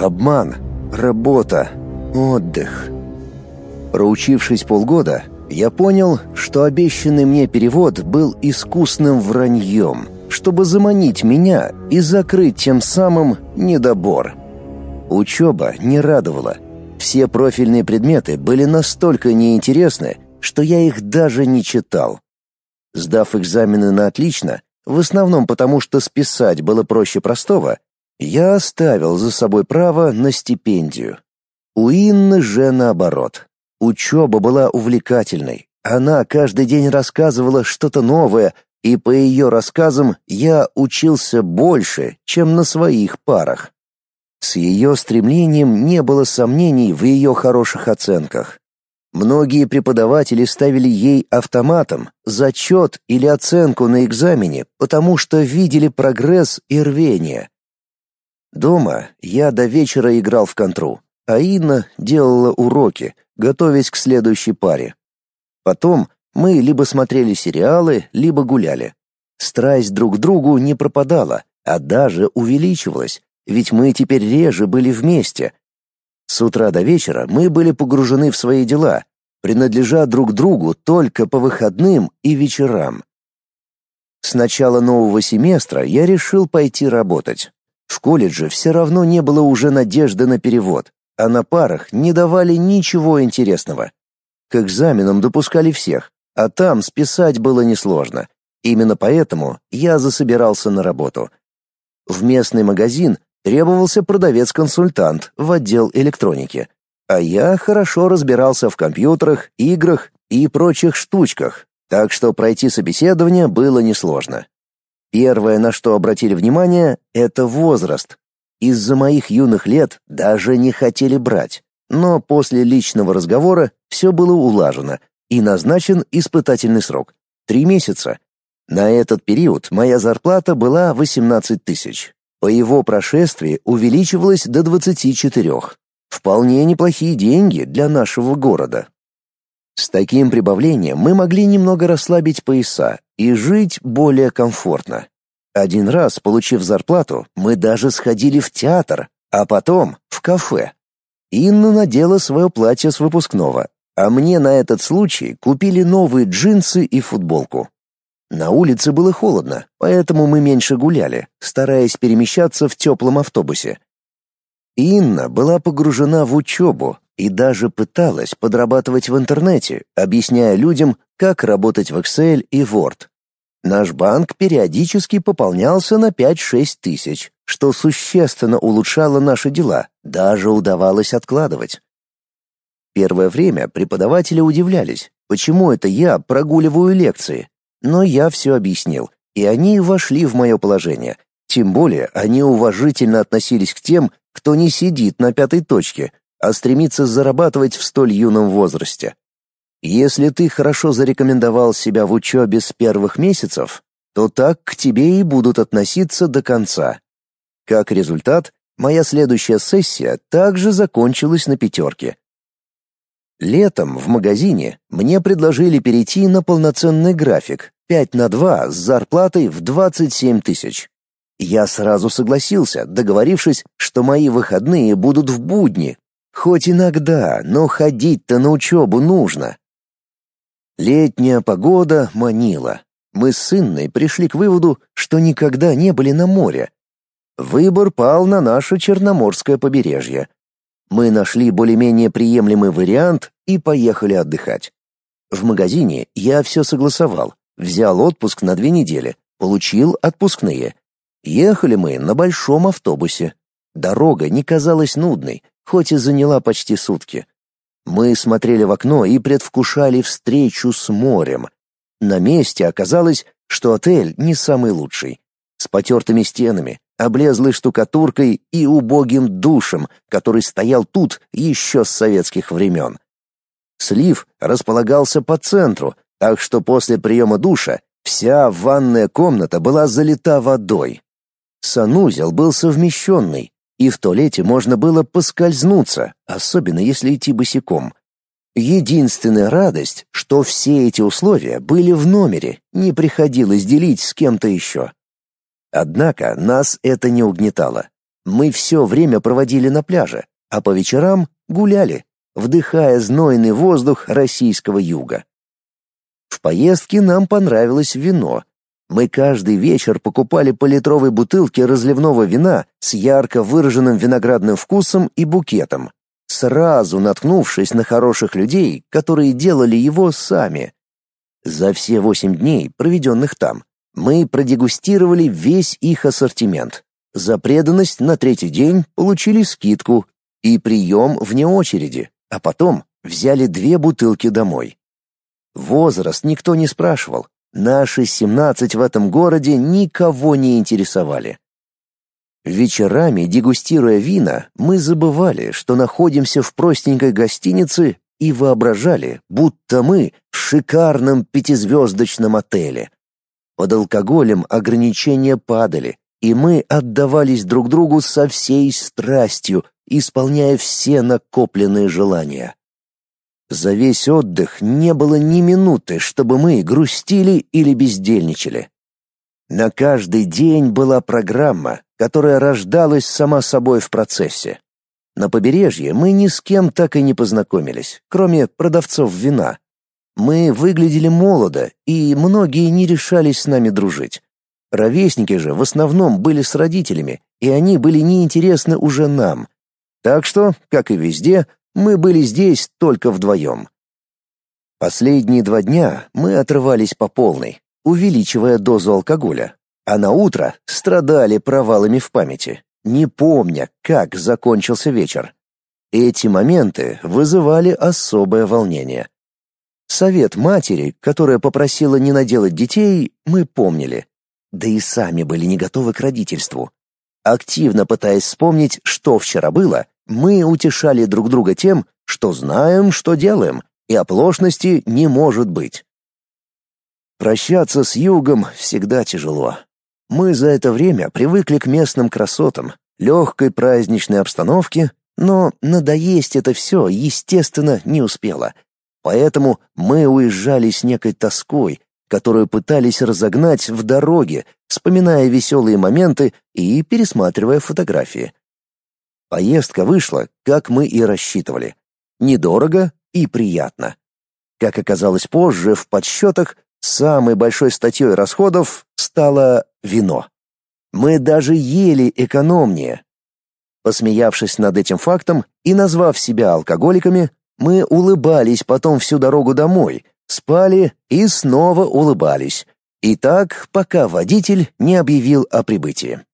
Обман, работа, отдых. Проучившись полгода, я понял, что обещанный мне перевод был искусным враньем, чтобы заманить меня и закрыть тем самым недобор. Учеба не радовала. Все профильные предметы были настолько неинтересны, что я их даже не читал. Сдав экзамены на отлично, в основном потому, что списать было проще простого, я оставил за собой право на стипендию. У Инны же наоборот. Учеба была увлекательной. Она каждый день рассказывала что-то новое, и по ее рассказам я учился больше, чем на своих парах. С ее стремлением не было сомнений в ее хороших оценках. Многие преподаватели ставили ей автоматом зачет или оценку на экзамене, потому что видели прогресс и рвение. Дома я до вечера играл в контру, а Инна делала уроки, готовясь к следующей паре. Потом мы либо смотрели сериалы, либо гуляли. Страсть друг к другу не пропадала, а даже увеличивалась, ведь мы теперь реже были вместе. С утра до вечера мы были погружены в свои дела, принадлежа друг другу только по выходным и вечерам. С начала нового семестра я решил пойти работать. В колледже все равно не было уже надежды на перевод, а на парах не давали ничего интересного. К экзаменам допускали всех, а там списать было несложно. Именно поэтому я засобирался на работу. В местный магазин требовался продавец-консультант в отдел электроники, а я хорошо разбирался в компьютерах, играх и прочих штучках, так что пройти собеседование было несложно. Первое, на что обратили внимание, это возраст. Из-за моих юных лет даже не хотели брать, но после личного разговора все было улажено и назначен испытательный срок — 3 месяца. На этот период моя зарплата была 18 тысяч. По его прошествии увеличивалась до 24. Вполне неплохие деньги для нашего города. С таким прибавлением мы могли немного расслабить пояса и жить более комфортно. Один раз, получив зарплату, мы даже сходили в театр, а потом в кафе. Инна надела свое платье с выпускного, а мне на этот случай купили новые джинсы и футболку. На улице было холодно, поэтому мы меньше гуляли, стараясь перемещаться в теплом автобусе. Инна была погружена в учебу и даже пыталась подрабатывать в интернете, объясняя людям, как работать в Excel и Word. Наш банк периодически пополнялся на 5-6 тысяч, что существенно улучшало наши дела, даже удавалось откладывать. Первое время преподаватели удивлялись, почему это я прогуливаю лекции, но я все объяснил, и они вошли в мое положение. Тем более они уважительно относились к тем, кто не сидит на 5-й точке, а стремится зарабатывать в столь юном возрасте. Если ты хорошо зарекомендовал себя в учебе с первых месяцев, то так к тебе и будут относиться до конца. Как результат, моя следующая сессия также закончилась на 5. Летом в магазине мне предложили перейти на полноценный график 5/2 с зарплатой в 27 тысяч. Я сразу согласился, договорившись, что мои выходные будут в будни. Хоть иногда, но ходить-то на учебу нужно. Летняя погода манила. Мы с Инной пришли к выводу, что никогда не были на море. Выбор пал на наше Черноморское побережье. Мы нашли более-менее приемлемый вариант и поехали отдыхать. В магазине я все согласовал, взял отпуск на 2 недели, получил отпускные. Ехали мы на большом автобусе. Дорога не казалась нудной, хоть и заняла почти сутки. Мы смотрели в окно и предвкушали встречу с морем. На месте оказалось, что отель не самый лучший. С потертыми стенами, облезлой штукатуркой и убогим душем, который стоял тут еще с советских времен. Слив располагался по центру, так что после приема душа вся ванная комната была залита водой. Санузел был совмещенный, и в туалете можно было поскользнуться, особенно если идти босиком. Единственная радость, что все эти условия были в номере, не приходилось делить с кем-то еще. Однако нас это не угнетало. Мы все время проводили на пляже, а по вечерам гуляли, вдыхая знойный воздух российского юга. В поездке нам понравилось вино. Мы каждый вечер покупали по литровой бутылке разливного вина с ярко выраженным виноградным вкусом и букетом, сразу наткнувшись на хороших людей, которые делали его сами. За все 8 дней, проведенных там, мы продегустировали весь их ассортимент. За преданность на 3-й день получили скидку и прием вне очереди, а потом взяли 2 бутылки домой. Возраст никто не спрашивал. Наши 17 в этом городе никого не интересовали. Вечерами, дегустируя вина, мы забывали, что находимся в простенькой гостинице и воображали, будто мы в шикарном 5-звездочном отеле. Под алкоголем ограничения падали, и мы отдавались друг другу со всей страстью, исполняя все накопленные желания. За весь отдых не было ни минуты, чтобы мы грустили или бездельничали. На каждый день была программа, которая рождалась сама собой в процессе. На побережье мы ни с кем так и не познакомились, кроме продавцов вина. Мы выглядели молодо, и многие не решались с нами дружить. Ровесники же в основном были с родителями, и они были неинтересны уже нам. Так что, как и везде, мы были здесь только вдвоем. Последние 2 дня мы отрывались по полной, увеличивая дозу алкоголя, а на утро страдали провалами в памяти, не помня, как закончился вечер. Эти моменты вызывали особое волнение. Совет матери, которая попросила не наделать детей, мы помнили. Да и сами были не готовы к родительству. Активно пытаясь вспомнить, что вчера было, мы утешали друг друга тем, что знаем, что делаем, и оплошности не может быть. Прощаться с югом всегда тяжело. Мы за это время привыкли к местным красотам, легкой праздничной обстановке, но надоесть это все, естественно, не успело. Поэтому мы уезжали с некой тоской, которую пытались разогнать в дороге, вспоминая веселые моменты и пересматривая фотографии. Поездка вышла, как мы и рассчитывали. Недорого и приятно. Как оказалось позже, в подсчетах самой большой статьей расходов стало вино. Мы даже ели экономнее. Посмеявшись над этим фактом и назвав себя алкоголиками, мы улыбались потом всю дорогу домой, спали и снова улыбались. И так, пока водитель не объявил о прибытии.